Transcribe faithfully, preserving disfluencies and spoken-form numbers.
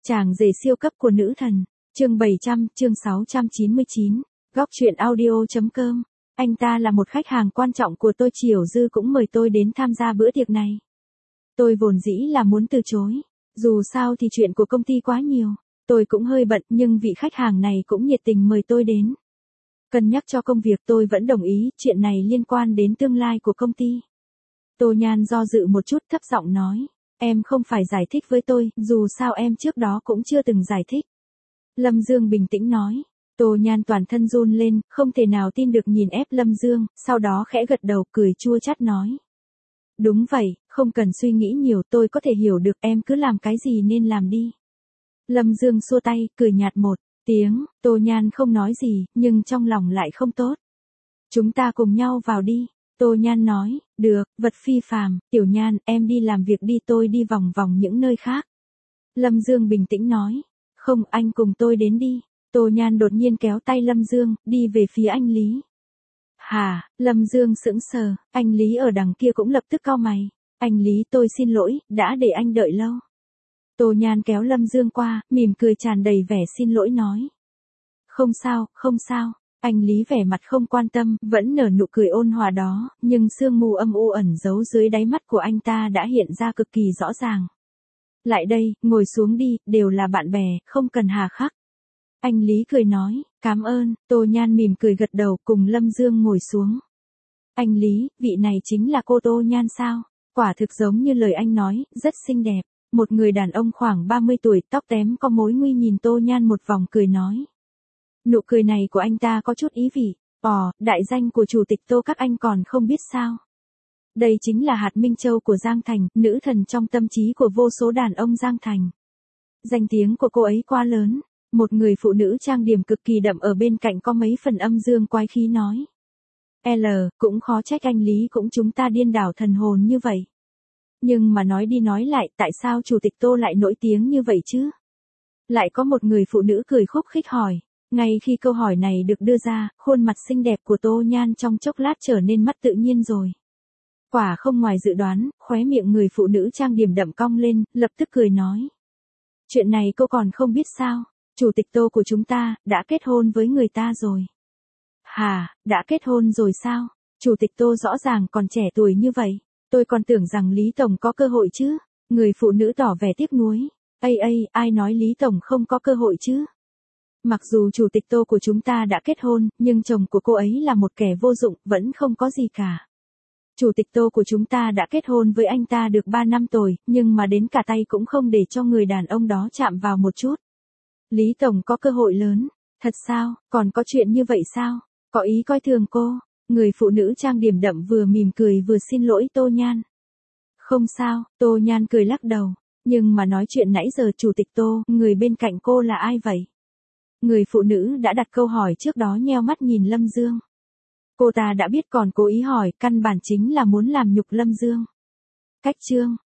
Chàng rể siêu cấp của nữ thần, chương bảy trăm, chương sáu trăm chín mươi chín, góc truyện audio.com. Anh ta là một khách hàng quan trọng của tôi, Triểu Dư cũng mời tôi đến tham gia bữa tiệc này. Tôi vốn dĩ là muốn từ chối, dù sao thì chuyện của công ty quá nhiều, tôi cũng hơi bận nhưng vị khách hàng này cũng nhiệt tình mời tôi đến. Cân nhắc cho công việc tôi vẫn đồng ý, chuyện này liên quan đến tương lai của công ty. Tô Nhan do dự một chút thấp giọng nói, em không phải giải thích với tôi, dù sao em trước đó cũng chưa từng giải thích. Lâm Dương bình tĩnh nói. Tô Nhan toàn thân run lên, không thể nào tin được nhìn ép Lâm Dương, sau đó khẽ gật đầu cười chua chát nói. Đúng vậy, không cần suy nghĩ nhiều, tôi có thể hiểu được, em cứ làm cái gì nên làm đi. Lâm Dương xua tay, cười nhạt một tiếng, Tô Nhan không nói gì, nhưng trong lòng lại không tốt. Chúng ta cùng nhau vào đi. Tô Nhan nói, được, vật phi phàm, Tiểu Nhan, em đi làm việc đi, tôi đi vòng vòng những nơi khác. Lâm Dương bình tĩnh nói, không, anh cùng tôi đến đi. Tô Nhan đột nhiên kéo tay Lâm Dương, đi về phía anh Lý. Hả, Lâm Dương sững sờ, anh Lý ở đằng kia cũng lập tức cau mày. Anh Lý, tôi xin lỗi, đã để anh đợi lâu. Tô Nhan kéo Lâm Dương qua, mỉm cười tràn đầy vẻ xin lỗi nói. Không sao, không sao. Anh Lý vẻ mặt không quan tâm, vẫn nở nụ cười ôn hòa đó, nhưng sương mù âm u ẩn giấu dưới đáy mắt của anh ta đã hiện ra cực kỳ rõ ràng. Lại đây, ngồi xuống đi, đều là bạn bè, không cần hà khắc. Anh Lý cười nói, cảm ơn. Tô Nhan mỉm cười gật đầu, cùng Lâm Dương ngồi xuống. Anh Lý, vị này chính là cô Tô Nhan sao? Quả thực giống như lời anh nói, rất xinh đẹp. Một người đàn ông khoảng ba mươi tuổi, tóc tém có mối nguy nhìn Tô Nhan một vòng cười nói. Nụ cười này của anh ta có chút ý vị. Ồ, đại danh của chủ tịch Tô các anh còn không biết sao? Đây chính là hạt minh châu của Giang Thành, nữ thần trong tâm trí của vô số đàn ông Giang Thành. Danh tiếng của cô ấy quá lớn. Một người phụ nữ trang điểm cực kỳ đậm ở bên cạnh có mấy phần âm dương quái khí nói. L, cũng khó trách anh Lý cũng chúng ta điên đảo thần hồn như vậy. Nhưng mà nói đi nói lại, tại sao chủ tịch Tô lại nổi tiếng như vậy chứ? Lại có một người phụ nữ cười khúc khích hỏi. Ngay khi câu hỏi này được đưa ra, khuôn mặt xinh đẹp của Tô Nhan trong chốc lát trở nên mất tự nhiên rồi. Quả không ngoài dự đoán, khóe miệng người phụ nữ trang điểm đậm cong lên, lập tức cười nói. Chuyện này cô còn không biết sao? Chủ tịch Tô của chúng ta, đã kết hôn với người ta rồi. Hà, đã kết hôn rồi sao? Chủ tịch Tô rõ ràng còn trẻ tuổi như vậy. Tôi còn tưởng rằng Lý Tổng có cơ hội chứ. Người phụ nữ tỏ vẻ tiếc nuối. Ây ây, ai nói Lý Tổng không có cơ hội chứ? Mặc dù chủ tịch Tô của chúng ta đã kết hôn, nhưng chồng của cô ấy là một kẻ vô dụng, vẫn không có gì cả. Chủ tịch Tô của chúng ta đã kết hôn với anh ta được ba năm rồi, nhưng mà đến cả tay cũng không để cho người đàn ông đó chạm vào một chút. Lý Tổng có cơ hội lớn. Thật sao, còn có chuyện như vậy sao? Có ý coi thường cô? Người phụ nữ trang điểm đậm vừa mỉm cười vừa xin lỗi Tô Nhan. Không sao, Tô Nhan cười lắc đầu. Nhưng mà nói chuyện nãy giờ chủ tịch Tô, người bên cạnh cô là ai vậy? Người phụ nữ đã đặt câu hỏi trước đó nheo mắt nhìn Lâm Dương. Cô ta đã biết còn cố ý hỏi, căn bản chính là muốn làm nhục Lâm Dương. Cách chương.